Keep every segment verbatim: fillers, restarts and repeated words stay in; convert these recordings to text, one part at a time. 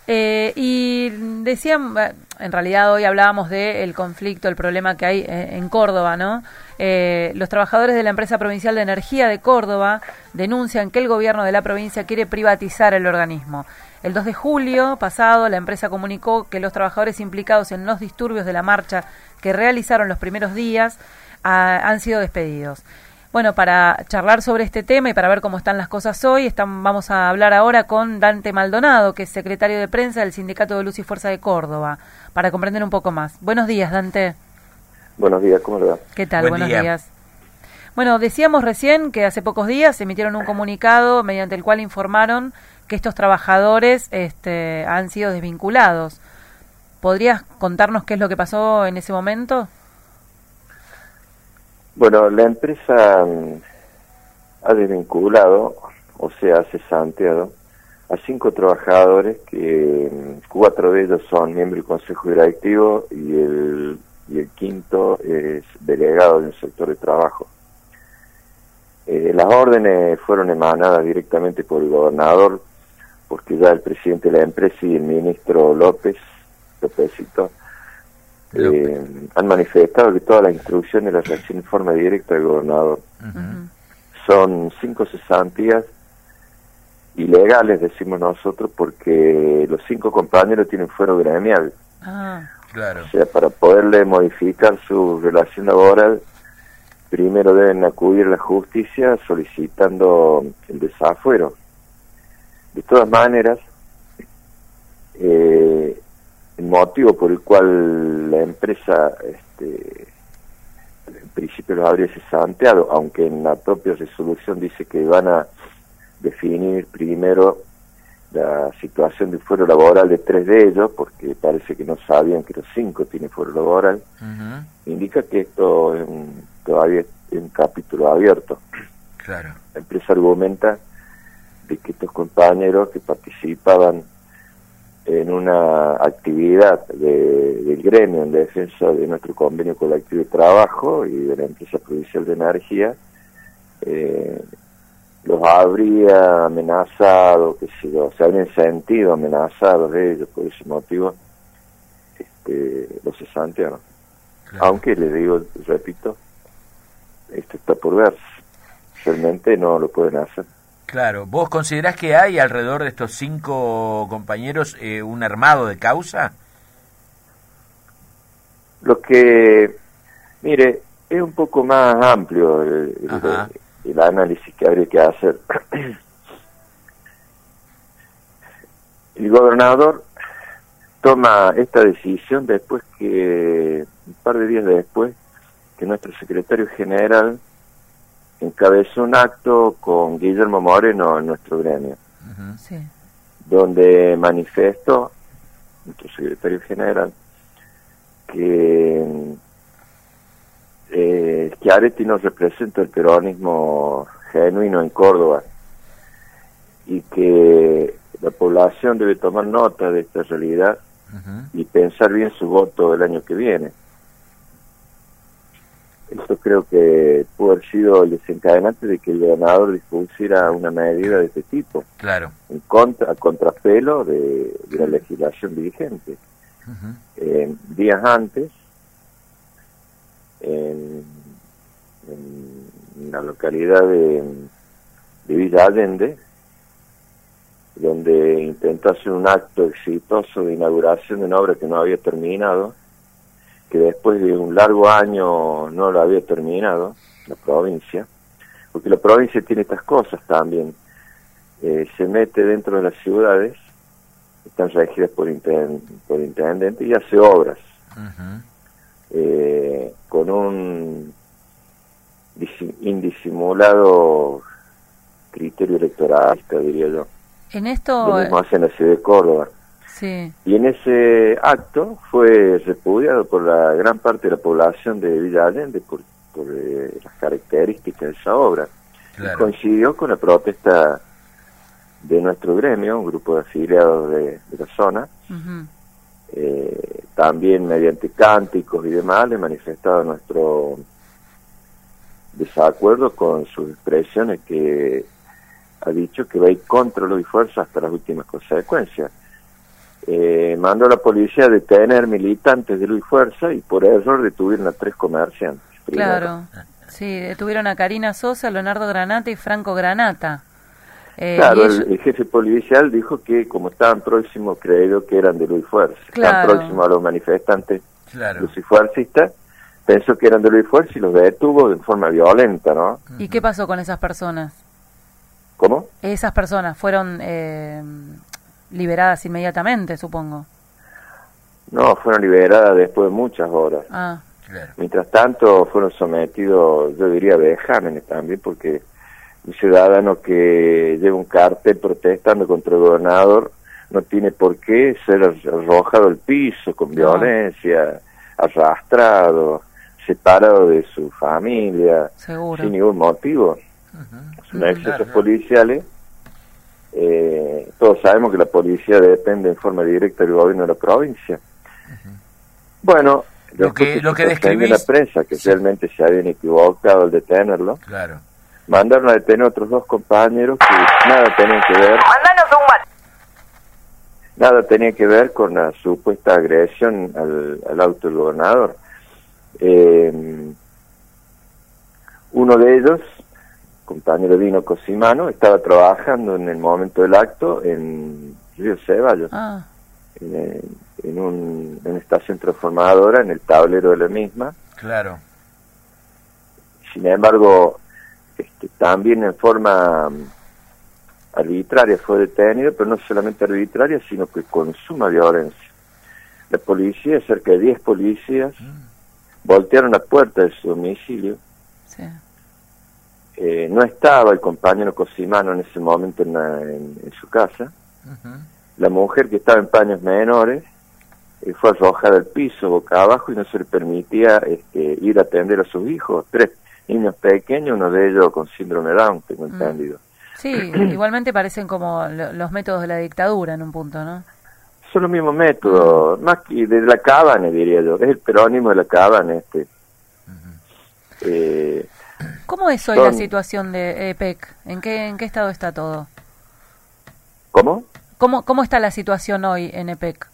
Eh, y decían, en realidad hoy hablábamos del conflicto, el problema que hay en Córdoba, ¿no? Eh, los trabajadores de la empresa provincial de energía de Córdoba denuncian que el gobierno de la provincia quiere privatizar el organismo. El dos de julio pasado, la empresa comunicó que los trabajadores implicados en los disturbios de la marcha que realizaron los primeros días a, han sido despedidos. Bueno, para charlar sobre este tema y para ver cómo están las cosas hoy, están, vamos a hablar ahora con Dante Maldonado, que es secretario de prensa del Sindicato de Luz y Fuerza de Córdoba, para comprender un poco más. Buenos días, Dante. Buenos días, ¿cómo le va? ¿Qué tal? Buen Buenos día. días. Bueno, decíamos recién que hace pocos días se emitieron un comunicado mediante el cual informaron que estos trabajadores este, han sido desvinculados. ¿Podrías contarnos qué es lo que pasó en ese momento? Bueno, la empresa mm, ha desvinculado, o sea, ha cesanteado a cinco trabajadores que mm, cuatro de ellos son miembros del Consejo Directivo y el, y el quinto es delegado del sector de trabajo. Eh, las órdenes fueron emanadas directamente por el gobernador, porque ya el presidente de la empresa y el ministro López, Lópezito, Eh, han manifestado que todas las instrucciones las reciben en forma directa del gobernador. Uh-huh. Son cinco cesantías ilegales, decimos nosotros, porque los cinco compañeros tienen fuero gremial. Ah, claro. O sea, para poderle modificar su relación laboral, primero deben acudir a la justicia solicitando el desafuero. De todas maneras, eh, el motivo por el cual la empresa este, en principio los habría cesanteado, aunque en la propia resolución dice que van a definir primero la situación de fuero laboral de tres de ellos, porque parece que no sabían que los cinco tienen fuero laboral, uh-huh. Indica que esto es un, todavía es un capítulo abierto. Claro. La empresa argumenta de que estos compañeros que participaban en una actividad de, del gremio en defensa de nuestro convenio colectivo de trabajo y de la empresa provincial de energía, eh, los habría amenazado, que sé yo, se habrían sentido amenazados de ellos, por ese motivo este, los cesantearon. Claro. Aunque les digo, repito, esto está por ver, realmente no lo pueden hacer. Claro, ¿vos considerás que hay alrededor de estos cinco compañeros eh, un armado de causa? Lo que, mire, es un poco más amplio el, el, el análisis que habría que hacer. El gobernador toma esta decisión después que, un par de días después, que nuestro secretario general encabezó un acto con Guillermo Moreno en nuestro gremio, uh-huh. Sí. Donde manifestó, nuestro secretario general, que eh, Schiaretti no representa el peronismo genuino en Córdoba y que la población debe tomar nota de esta realidad, uh-huh. Y pensar bien su voto el año que viene. Esto creo que pudo haber sido el desencadenante de que el gobernador dispusiera una medida de este tipo. Claro. En contra, a contrapelo de, de la legislación vigente. Uh-huh. Eh, días antes, en, en la localidad de, de Villa Allende, donde intentó hacer un acto exitoso de inauguración de una obra que no había terminado, que después de un largo año no lo había terminado, la provincia, porque la provincia tiene estas cosas también, eh, se mete dentro de las ciudades, están regidas por, intend por intendente y hace obras, uh-huh. eh, con un indisimulado criterio electoralista, diría yo. En esto... Lo mismo hace en la ciudad de Córdoba. Sí. Y en ese acto fue repudiado por la gran parte de la población de Villa Allende por, por eh, las características de esa obra. Claro. Y coincidió con la protesta de nuestro gremio, un grupo de afiliados de, de la zona, uh-huh. eh, también mediante cánticos y demás, le manifestaba nuestro desacuerdo con sus expresiones, que ha dicho que va a ir contra Luz y Fuerza hasta las últimas consecuencias. eh, mandó a la policía a detener militantes de Luis Fuerza y por error detuvieron a tres comerciantes. Claro, sí, detuvieron a Karina Sosa, Leonardo Granata y Franco Granata. Eh, claro, ellos... el, el jefe policial dijo que como estaban próximos, creyó que eran de Luis Fuerza. Claro. Estaban próximos a los manifestantes claro. lucifuercistas, pensó que eran de Luis Fuerza y los detuvo de forma violenta, ¿no? ¿Y qué pasó con esas personas? ¿Cómo? Esas personas fueron eh, liberadas inmediatamente, supongo. No, fueron liberadas después de muchas horas. Ah. Claro. Mientras tanto fueron sometidos, yo diría, a vejámenes también, porque un ciudadano que lleva un cartel protestando contra el gobernador no tiene por qué ser arrojado al piso con violencia, arrastrado, separado de su familia, seguro, sin ningún motivo. Uh-huh. Son excesos claro, policiales. Eh, todos sabemos que la policía depende en forma directa del gobierno de la provincia. Uh-huh. Bueno, lo que, lo que describís... la prensa, que sí, realmente se habían equivocado al detenerlo. Claro. Mandaron a detener a otros dos compañeros que nada tenían que ver. Nada tenía que ver con la supuesta agresión al, al auto del gobernador. Eh, uno de ellos, compañero Dino Cosimano, estaba trabajando en el momento del acto en Río Ceballos, ah. en, en, un, en una estación transformadora, en el tablero de la misma. Claro. Sin embargo, este, también en forma arbitraria fue detenido, pero no solamente arbitraria, sino que con suma violencia. La policía, cerca de diez policías, mm. voltearon la puerta de su domicilio. Sí. Eh, no estaba el compañero Cosimano en ese momento en, la, en, en su casa. Uh-huh. La mujer, que estaba en paños menores, eh, fue arrojada al piso boca abajo y no se le permitía este, ir a atender a sus hijos. Tres niños pequeños, uno de ellos con síndrome de Down, tengo mm. entendido. Sí, igualmente parecen como lo, los métodos de la dictadura en un punto, ¿no? Son los mismos métodos, mm. más que de la Cabane, diría yo. Es el perónimo de la Cabane este. Uh-huh. eh, ¿Cómo es hoy son... la situación de E P E C? ¿En qué, en qué estado está todo? ¿Cómo? ¿Cómo, cómo está la situación hoy en E P E C?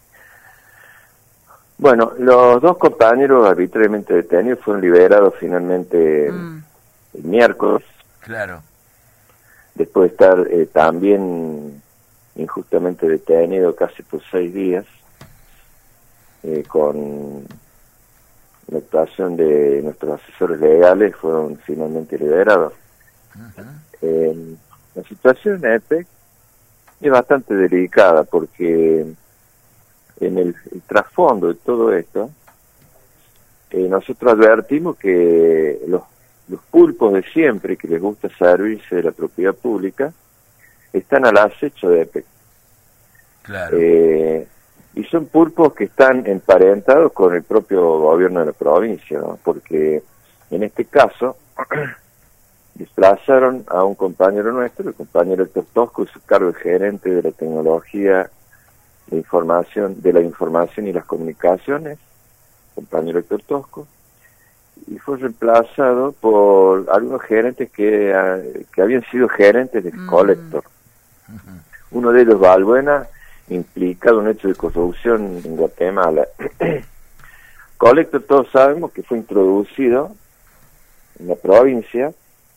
Bueno, los dos compañeros arbitrariamente detenidos fueron liberados finalmente mm. el miércoles. Claro. Después de estar eh, también injustamente detenido casi por seis días, eh, con la actuación de nuestros asesores legales, fueron finalmente liberados. Uh-huh. Eh, la situación en E P E C es bastante delicada porque en el, el trasfondo de todo esto, eh, nosotros advertimos que los, los pulpos de siempre, que les gusta servirse de la propiedad pública, están al acecho de E P E C. Claro. Eh, y son pulpos que están emparentados con el propio gobierno de la provincia, ¿no? Porque en este caso desplazaron a un compañero nuestro, el compañero Héctor Tosco, y su cargo de gerente de la tecnología de información, de la información y las comunicaciones, compañero Héctor Tosco, y fue reemplazado por algunos gerentes que, uh, que habían sido gerentes de mm. Collector. Uh-huh. Uno de ellos, Valbuena, implicado en un hecho de corrupción en Guatemala. Collector, todos sabemos que fue introducido en la provincia,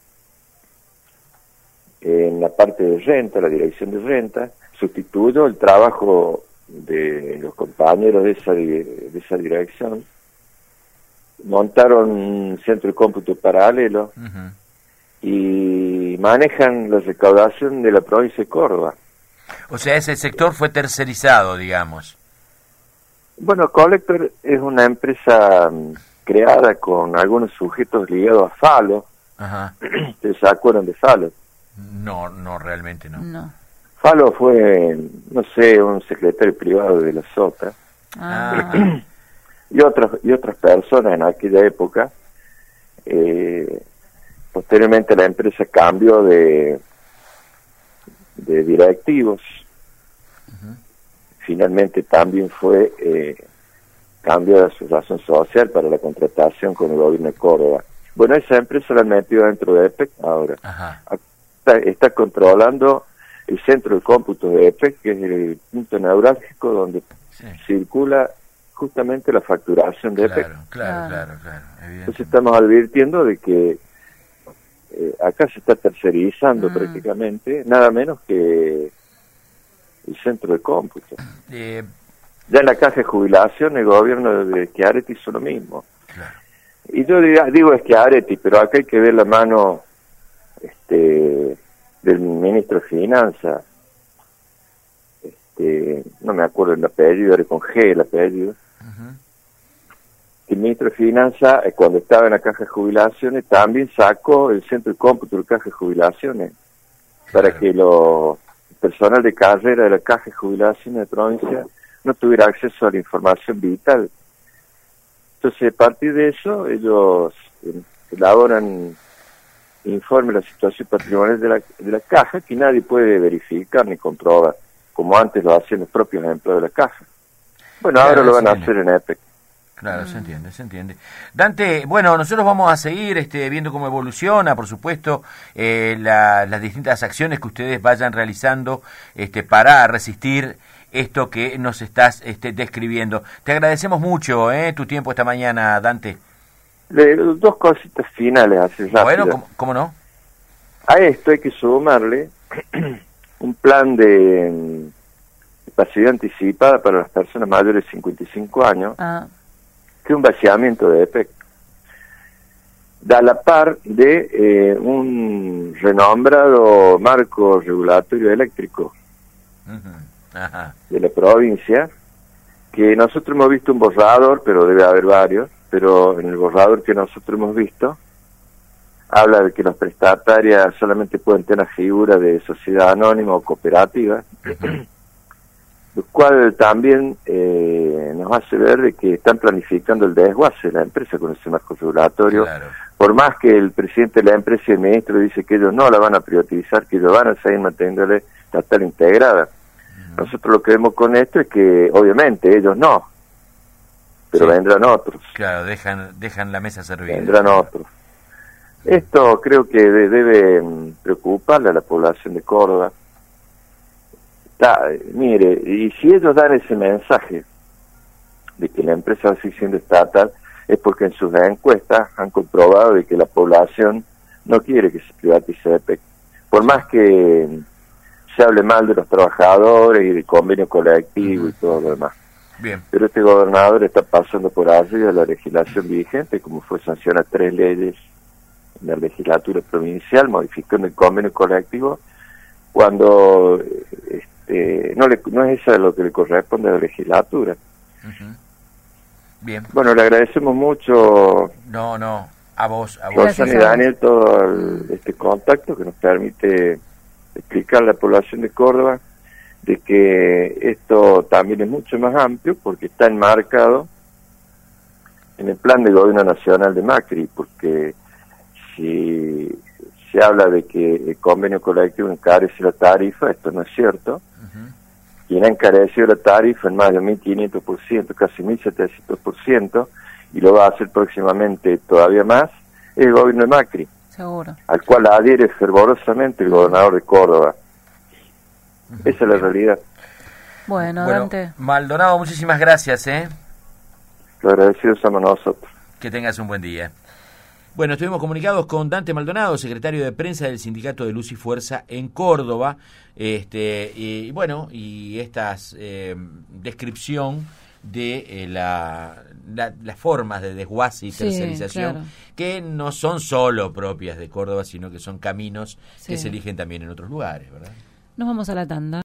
en la parte de renta, la dirección de renta, sustituyó el trabajo de los compañeros de esa, de esa dirección, montaron un centro de cómputo paralelo uh-huh. y manejan la recaudación de la provincia de Córdoba. O sea, ese sector fue tercerizado, digamos. Bueno, Collector es una empresa um, creada con algunos sujetos ligados a Falo. Ajá. ¿Ustedes se acuerdan de Falo? No, no, realmente no. No. Falo fue, no sé, un secretario privado de la Sota. Ah. y otras y otras personas en aquella época. Eh, posteriormente la empresa cambió de de directivos. Uh-huh. Finalmente también fue eh, cambio de su razón social para la contratación con el gobierno de Córdoba. Bueno, esa empresa la han metido dentro de E P E C ahora. Ajá. Está, está controlando el centro de cómputo de E P E C, que es el punto neurálgico donde sí. circula justamente la facturación de claro, E P E C. Claro, claro, claro. Entonces estamos advirtiendo de que eh, acá se está tercerizando mm. prácticamente, nada menos que el centro de cómputo. Eh, ya en la caja de jubilación el gobierno de Schiaretti hizo lo mismo. Claro. Y yo digo, digo Schiaretti, pero acá hay que ver la mano este del ministro de Finanzas, este, no me acuerdo el apellido, era con G el apellido. Uh-huh. El ministro de Finanzas, eh, cuando estaba en la caja de jubilaciones, también sacó el centro de cómputo de la caja de jubilaciones, claro. para que lo, el personal de carrera de la caja de jubilaciones de provincia no tuviera acceso a la información vital. Entonces, a partir de eso, ellos eh, elaboran informe de la situación patrimonial de la, de la caja, que nadie puede verificar ni comprobar, como antes lo hacían los propios empleados de la caja. Bueno, claro, ahora lo van a hacer en E P E C. Claro, se entiende, se entiende. Dante, bueno, nosotros vamos a seguir este, viendo cómo evoluciona, por supuesto, eh, la, las distintas acciones que ustedes vayan realizando este, para resistir esto que nos estás este, describiendo. Te agradecemos mucho eh, tu tiempo esta mañana, Dante. De, dos cositas finales, así rápidas. Bueno, ¿cómo, cómo no? A esto hay que sumarle un plan de, de pasividad anticipada para las personas mayores de cincuenta y cinco años, ah. que es un vaciamiento de E P E C. Da la par de eh, un renombrado marco regulatorio eléctrico uh-huh. Ajá. de la provincia, que nosotros hemos visto un borrador, pero debe haber varios, pero en el borrador que nosotros hemos visto, habla de que las prestatarias solamente pueden tener la figura de sociedad anónima o cooperativa, uh-huh. lo cual también eh, nos hace ver de que están planificando el desguace de la empresa con ese marco regulatorio, claro. por más que el presidente de la empresa y el ministro dice que ellos no la van a privatizar, que ellos van a seguir manteniéndole la estatal integrada. Uh-huh. Nosotros lo que vemos con esto es que obviamente ellos no, pero sí. vendrán otros. Claro, dejan dejan la mesa servida. Vendrán otros. Esto creo que de, debe preocuparle a la población de Córdoba. Da, mire, y si ellos dan ese mensaje de que la empresa va a seguir siendo estatal, es porque en sus encuestas han comprobado de que la población no quiere que se privatice E P E C. Por más que se hable mal de los trabajadores y del convenio colectivo uh-huh. y todo lo demás. Bien. Pero este gobernador está pasando por arriba de la legislación vigente, como fue sancionar tres leyes en la legislatura provincial, modificando el convenio colectivo, cuando este, no, le, no es eso lo que le corresponde a la legislatura. Uh-huh. Bien. Bueno, le agradecemos mucho. No, no, a vos, a vos. Rosan y Daniel, todo el, este contacto que nos permite explicar a la población de Córdoba de que esto también es mucho más amplio porque está enmarcado en el plan de gobierno nacional de Macri, porque si se habla de que el convenio colectivo encarece la tarifa, esto no es cierto. Uh-huh. Quien ha encarecido la tarifa en más de mil quinientos por ciento, casi mil setecientos por ciento, y lo va a hacer próximamente todavía más, es el gobierno de Macri. Seguro. Al cual adhiere fervorosamente el gobernador de Córdoba. Esa es la realidad. Bueno, bueno, Dante. Maldonado, muchísimas gracias, ¿eh? Lo agradecidos somos nosotros. Que tengas un buen día. Bueno, estuvimos comunicados con Dante Maldonado, secretario de prensa del Sindicato de Luz y Fuerza en Córdoba. Este y bueno, y esta eh, descripción de eh, la, la, las formas de desguace y tercerización, sí, claro. que no son solo propias de Córdoba, sino que son caminos sí. que se eligen también en otros lugares, ¿verdad? Nos vamos a la tanda.